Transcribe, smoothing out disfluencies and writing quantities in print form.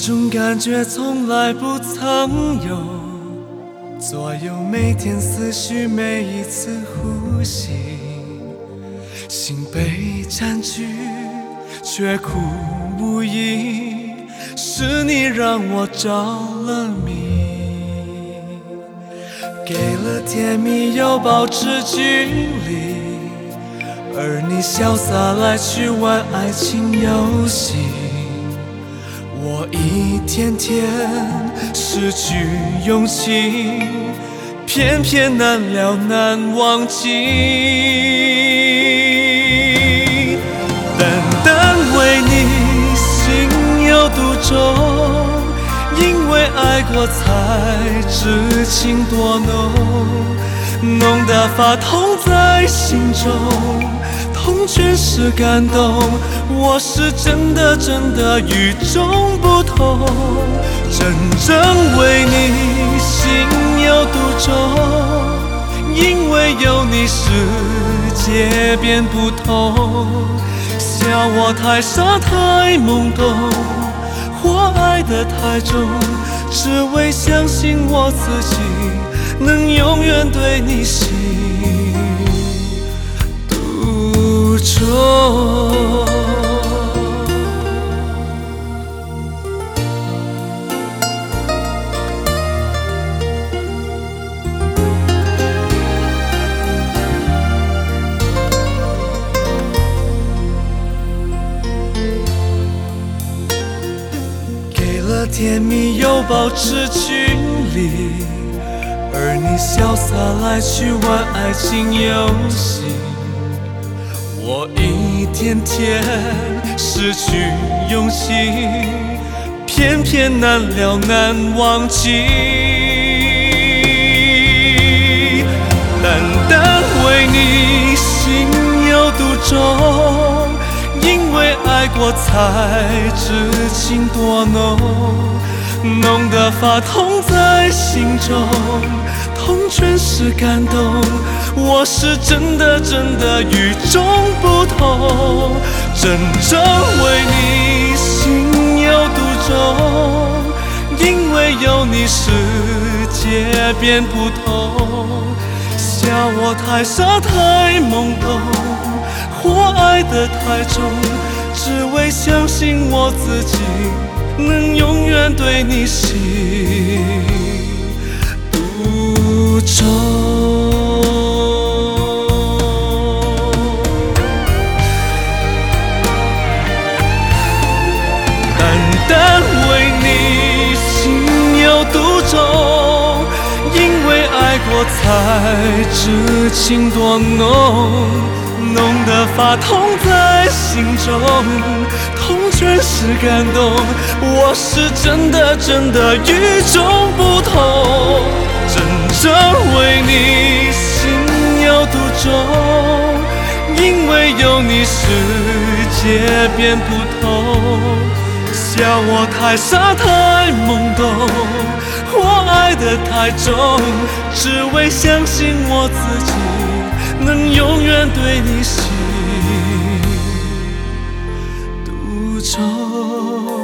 种感觉从来不曾有，左右每天思绪，每一次呼吸，心被占据，却苦无依，是你让我着了迷，给了甜蜜又保持距离，而你潇洒来去玩爱情游戏，我一天天失去勇气，偏偏难了难忘记。单单为你心有独钟，因为爱过才知情多浓，浓得发痛在心中，痛全是感动，我是真的真的与众不同，真正为你心有独钟，因为有你世界变不同，笑我太傻太懵懂，或爱得太重，只为相信我自己能永远对你心独钟。甜蜜又保持距离，而你潇洒来去玩爱情游戏，我一天天失去勇气，偏偏难了难忘记。单单为你心有独钟，因为爱过才知情多浓，浓得发痛在心中，痛全是感动，我是真的真的与众不同，真正为你心有独钟，因为有你世界变不同，笑我太傻太懵懂，或爱得太重，只为相信我自己能永远对你心独钟。单单为你心有独钟，因为爱过才知情多浓，浓得发痛在心中，痛全是感动，我是真的真的与众不同，真正为你心有独钟，因为有你世界变不同，笑我太傻太懵懂，我爱得太重，只为相信我自己能永远对你心独钟。